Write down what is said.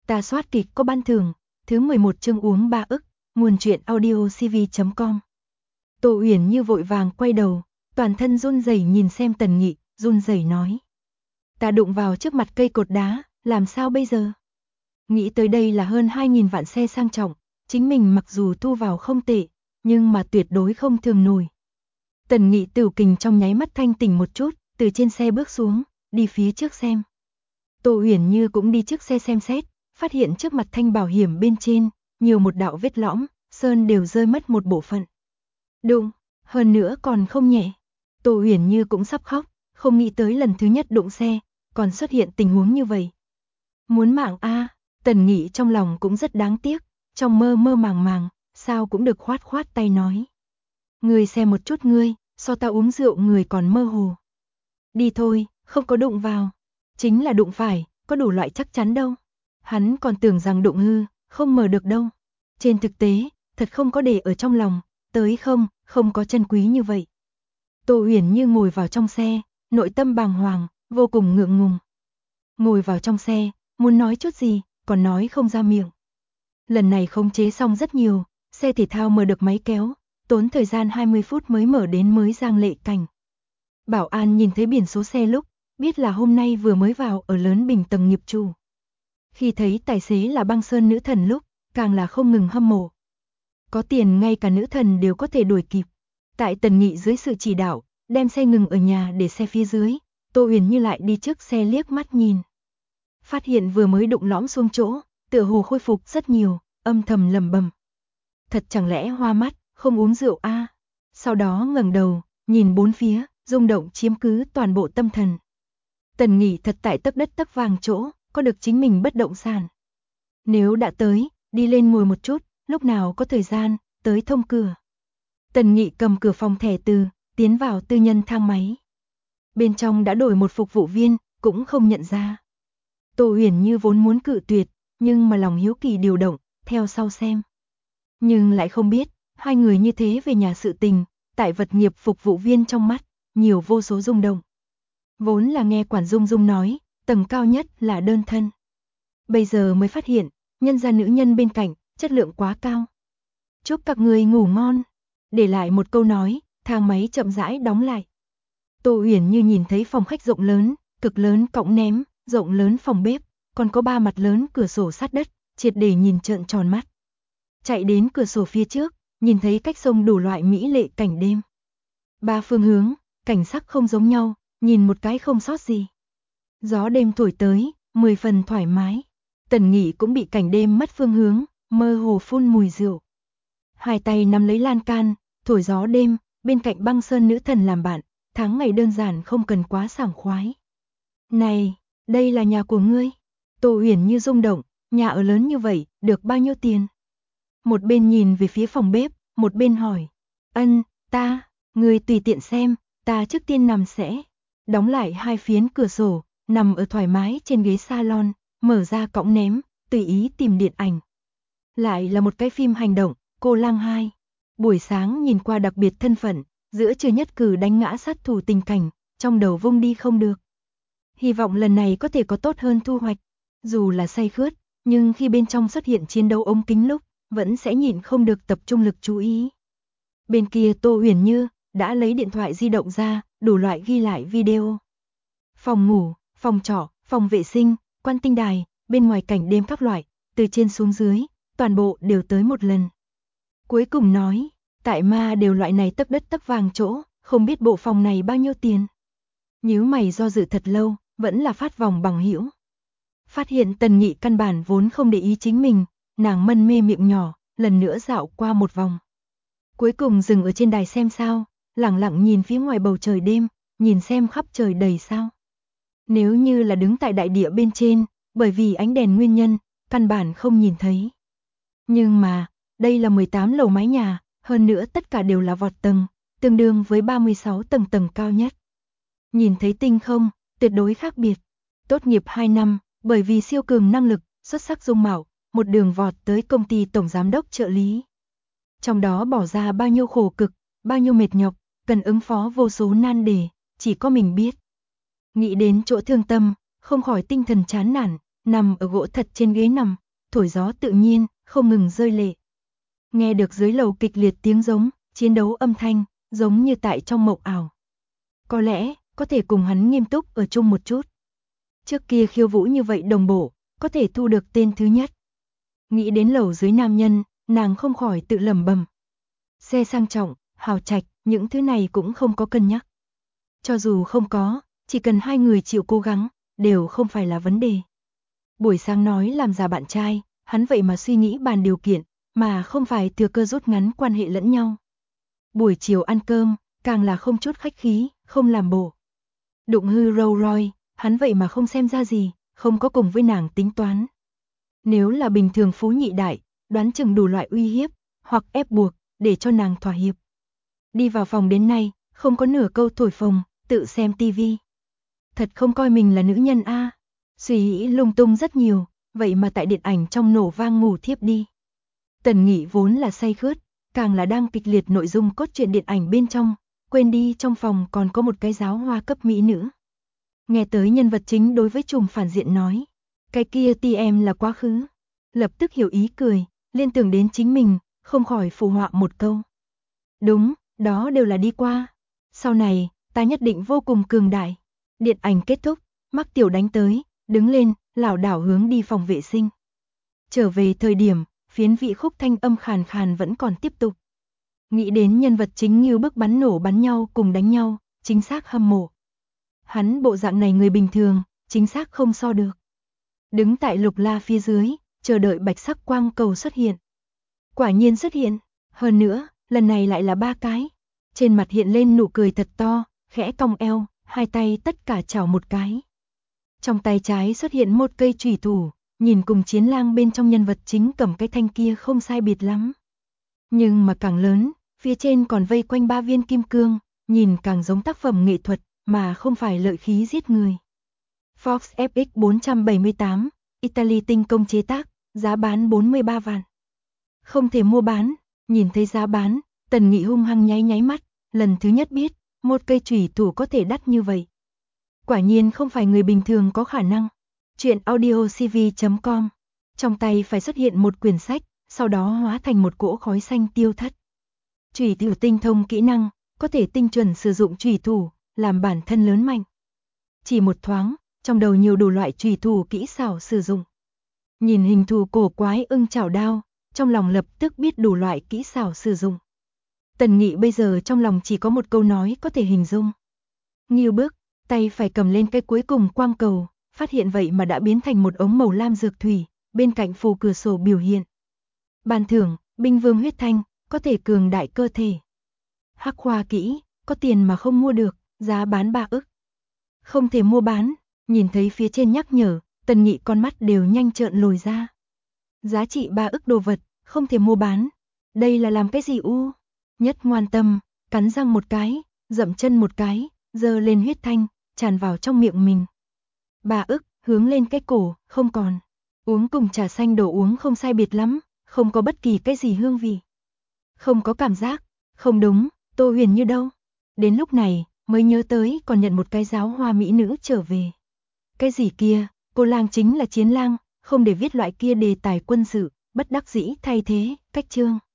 Ta soát kịch có ban thưởng, thứ 11 chương uống 3 ức, nguồn truyện audio cv.com. Tô Uyển Như vội vàng quay đầu, toàn thân run rẩy nhìn xem Tần Nghị, run rẩy nói. Ta đụng vào trước mặt cây cột đá, làm sao bây giờ? Nghĩ tới đây là hơn 2.000 vạn xe sang trọng, chính mình mặc dù thu vào không tệ, nhưng mà tuyệt đối không thường nổi. Tần Nghị Tửu Kình trong nháy mắt thanh tỉnh một chút, từ trên xe bước xuống, đi phía trước xem. Tô Uyển Như cũng đi trước xe xem xét, phát hiện trước mặt thanh bảo hiểm bên trên, nhiều một đạo vết lõm, sơn đều rơi mất một bộ phận. Đụng, hơn nữa còn không nhẹ. Tô Uyển Như cũng sắp khóc, không nghĩ tới lần thứ nhất đụng xe, còn xuất hiện tình huống như vậy. Muốn mạng a, Tần Nghị trong lòng cũng rất đáng tiếc, trong mơ mơ màng màng, sao cũng được khoát khoát tay nói. Ngươi xem một chút ngươi, so ta uống rượu người còn mơ hồ. Đi thôi, không có đụng vào. Chính là đụng phải, có đủ loại chắc chắn đâu. Hắn còn tưởng rằng đụng hư, không mở được đâu. Trên thực tế, thật không có để ở trong lòng, tới không có chân quý như vậy. Tô Uyển Như ngồi vào trong xe, nội tâm bàng hoàng, vô cùng ngượng ngùng. Ngồi vào trong xe, muốn nói chút gì, còn nói không ra miệng. Lần này khống chế xong rất nhiều, xe thể thao mở được máy kéo, tốn thời gian 20 phút mới mở đến mới Giang Lệ Cảnh. Bảo an nhìn thấy biển số xe lúc, biết là hôm nay vừa mới vào ở lớn bình tầng nghiệp chủ. Khi thấy tài xế là Băng Sơn nữ thần lúc, càng là không ngừng hâm mộ. Có tiền ngay cả nữ thần đều có thể đuổi kịp. Tại Tần Nghị dưới sự chỉ đạo, đem xe ngừng ở nhà để xe phía dưới, Tô Uyển Như lại đi trước xe liếc mắt nhìn. Phát hiện vừa mới đụng lõm xuống chỗ, tựa hồ khôi phục rất nhiều, âm thầm lẩm bẩm. Thật chẳng lẽ hoa mắt, không uống rượu a? Sau đó ngẩng đầu, nhìn bốn phía, rung động chiếm cứ toàn bộ tâm thần. Tần Nghị thật tại tấc đất tấc vàng chỗ, có được chính mình bất động sản. Nếu đã tới, đi lên ngồi một chút, lúc nào có thời gian, tới thông cửa. Tần Nghị cầm cửa phòng thẻ từ, tiến vào tư nhân thang máy. Bên trong đã đổi một phục vụ viên, cũng không nhận ra. Tô Uyển Như vốn muốn cự tuyệt, nhưng mà lòng hiếu kỳ điều động, theo sau xem. Nhưng lại không biết, hai người như thế về nhà sự tình, tại vật nghiệp phục vụ viên trong mắt, nhiều vô số rung động. Vốn là nghe quản Dung Dung nói, tầng cao nhất là đơn thân. Bây giờ mới phát hiện, nhân gia nữ nhân bên cạnh, chất lượng quá cao. Chúc các người ngủ ngon. Để lại một câu nói, thang máy chậm rãi đóng lại. Tô Uyển Như nhìn thấy phòng khách rộng lớn, cực lớn cõng ném, rộng lớn phòng bếp, còn có 3 mặt lớn cửa sổ sát đất, triệt để nhìn trợn tròn mắt. Chạy đến cửa sổ phía trước, nhìn thấy cách sông đủ loại mỹ lệ cảnh đêm. 3 phương hướng, cảnh sắc không giống nhau, nhìn một cái không sót gì. Gió đêm thổi tới, 10 phần thoải mái. Tần Nghị cũng bị cảnh đêm mất phương hướng, mơ hồ phun mùi rượu. Hai tay nắm lấy lan can, thổi gió đêm, bên cạnh Băng Sơn nữ thần làm bạn, tháng ngày đơn giản không cần quá sảng khoái. Này, đây là nhà của ngươi. Tô Uyển Như rung động, nhà ở lớn như vậy, được bao nhiêu tiền? Một bên nhìn về phía phòng bếp, một bên hỏi. Ngươi tùy tiện xem, ta trước tiên nằm sẽ. Đóng lại hai phiến cửa sổ, nằm ở thoải mái trên ghế salon, mở ra cõng ném, tùy ý tìm điện ảnh. Lại là một cái phim hành động, Cô Lang 2. Buổi sáng nhìn qua đặc biệt thân phận, giữa trưa nhất cử đánh ngã sát thủ tình cảnh, trong đầu vung đi không được. Hy vọng lần này có thể có tốt hơn thu hoạch. Dù là say khướt, nhưng khi bên trong xuất hiện chiến đấu ống kính lúc, vẫn sẽ nhịn không được tập trung lực chú ý. Bên kia Tô Uyển Như đã lấy điện thoại di động ra, đủ loại ghi lại video. Phòng ngủ, phòng trọ, phòng vệ sinh, quan tinh đài, bên ngoài cảnh đêm các loại, từ trên xuống dưới, toàn bộ đều tới một lần. Cuối cùng nói, tại ma đều loại này tấc đất tấc vàng chỗ, không biết bộ phòng này bao nhiêu tiền. Nhíu mày do dự thật lâu, vẫn là phát vòng bằng hữu. Phát hiện Tần Nghị căn bản vốn không để ý chính mình, nàng mân mê miệng nhỏ, lần nữa dạo qua một vòng. Cuối cùng dừng ở trên đài xem sao, lẳng lặng nhìn phía ngoài bầu trời đêm, nhìn xem khắp trời đầy sao. Nếu như là đứng tại đại địa bên trên, bởi vì ánh đèn nguyên nhân, căn bản không nhìn thấy. Nhưng mà, đây là 18 lầu mái nhà, hơn nữa tất cả đều là vọt tầng, tương đương với 36 tầng tầng cao nhất. Nhìn thấy tinh không, tuyệt đối khác biệt. Tốt nghiệp 2 năm, bởi vì siêu cường năng lực, xuất sắc dung mạo, một đường vọt tới công ty tổng giám đốc trợ lý. Trong đó bỏ ra bao nhiêu khổ cực, bao nhiêu mệt nhọc, cần ứng phó vô số nan đề, chỉ có mình biết. Nghĩ đến chỗ thương tâm, không khỏi tinh thần chán nản, nằm ở gỗ thật trên ghế nằm, thổi gió tự nhiên, không ngừng rơi lệ. Nghe được dưới lầu kịch liệt tiếng giống, chiến đấu âm thanh, giống như tại trong mộng ảo. Có lẽ, có thể cùng hắn nghiêm túc ở chung một chút. Trước kia khiêu vũ như vậy đồng bộ, có thể thu được tên thứ nhất. Nghĩ đến lầu dưới nam nhân, nàng không khỏi tự lẩm bẩm. Xe sang trọng, hào trạch, những thứ này cũng không có cân nhắc. Cho dù không có, chỉ cần hai người chịu cố gắng, đều không phải là vấn đề. Buổi sáng nói làm già bạn trai, hắn vậy mà suy nghĩ bàn điều kiện, mà không phải thừa cơ rút ngắn quan hệ lẫn nhau. Buổi chiều ăn cơm, càng là không chút khách khí, không làm bộ. Đụng hư Rolls Royce, hắn vậy mà không xem ra gì, không có cùng với nàng tính toán. Nếu là bình thường phú nhị đại, đoán chừng đủ loại uy hiếp, hoặc ép buộc, để cho nàng thỏa hiệp. Đi vào phòng đến nay, không có nửa câu thổi phồng, tự xem tivi. Thật không coi mình là nữ nhân a. Suy nghĩ lung tung rất nhiều, vậy mà tại điện ảnh trong nổ vang ngủ thiếp đi. Tần Nghị vốn là say khướt, càng là đang kịch liệt nội dung cốt truyện điện ảnh bên trong, quên đi trong phòng còn có một cái giáo hoa cấp mỹ nữ. Nghe tới nhân vật chính đối với trùm phản diện nói, cái kia ti em là quá khứ. Lập tức hiểu ý cười, liên tưởng đến chính mình, không khỏi phụ họa một câu. Đúng, đó đều là đi qua. Sau này, ta nhất định vô cùng cường đại. Điện ảnh kết thúc, Mắc Tiểu đánh tới, đứng lên, lảo đảo hướng đi phòng vệ sinh. Trở về thời điểm, phiến vị khúc thanh âm khàn khàn vẫn còn tiếp tục. Nghĩ đến nhân vật chính như bức bắn nổ bắn nhau cùng đánh nhau, chính xác hâm mộ. Hắn bộ dạng này người bình thường, chính xác không so được. Đứng tại lục la phía dưới, chờ đợi bạch sắc quang cầu xuất hiện. Quả nhiên xuất hiện, hơn nữa, lần này lại là 3 cái. Trên mặt hiện lên nụ cười thật to, khẽ cong eo, hai tay tất cả chảo một cái. Trong tay trái xuất hiện một cây chủy thủ, nhìn cùng chiến lang bên trong nhân vật chính cầm cái thanh kia không sai biệt lắm. Nhưng mà càng lớn, phía trên còn vây quanh 3 viên kim cương, nhìn càng giống tác phẩm nghệ thuật, mà không phải lợi khí giết người. Fox FX 478, Italy tinh công chế tác, giá bán 43 vạn. Không thể mua bán, nhìn thấy giá bán, Tần Nghị hung hăng nháy nháy mắt, lần thứ nhất biết, một cây chủy thủ có thể đắt như vậy. Quả nhiên không phải người bình thường có khả năng. Chuyện audiocv.com. Trong tay phải xuất hiện một quyển sách, sau đó hóa thành một cỗ khói xanh tiêu thất. Chủy thủ tinh thông kỹ năng, có thể tinh chuẩn sử dụng chủy thủ, làm bản thân lớn mạnh. Chỉ một thoáng, trong đầu nhiều đủ loại chủy thủ kỹ xảo sử dụng. Nhìn hình thù cổ quái ưng chảo đao, trong lòng lập tức biết đủ loại kỹ xảo sử dụng. Tần Nghị bây giờ trong lòng chỉ có một câu nói có thể hình dung. Nghiêu bức, tay phải cầm lên cái cuối cùng quang cầu, phát hiện vậy mà đã biến thành một ống màu lam dược thủy, bên cạnh phù cửa sổ biểu hiện. Ban thưởng, binh vương huyết thanh, có thể cường đại cơ thể. Hắc khoa kỹ, có tiền mà không mua được, giá bán 3 ức. Không thể mua bán, nhìn thấy phía trên nhắc nhở, Tần Nghị con mắt đều nhanh trợn lồi ra. Giá trị 3 ức đồ vật, không thể mua bán. Đây là làm cái gì u? Nhất ngoan tâm, cắn răng một cái, dậm chân một cái, giơ lên huyết thanh, tràn vào trong miệng mình. 3 ức, hướng lên cái cổ, không còn. Uống cùng trà xanh đồ uống không sai biệt lắm, không có bất kỳ cái gì hương vị. Không có cảm giác, không đúng, Tô Huyền Như đâu? Đến lúc này, mới nhớ tới còn nhận một cái giáo hoa mỹ nữ trở về. Cái gì kia, cô lang chính là chiến lang, không để viết loại kia đề tài quân sự, bất đắc dĩ thay thế, cách chương.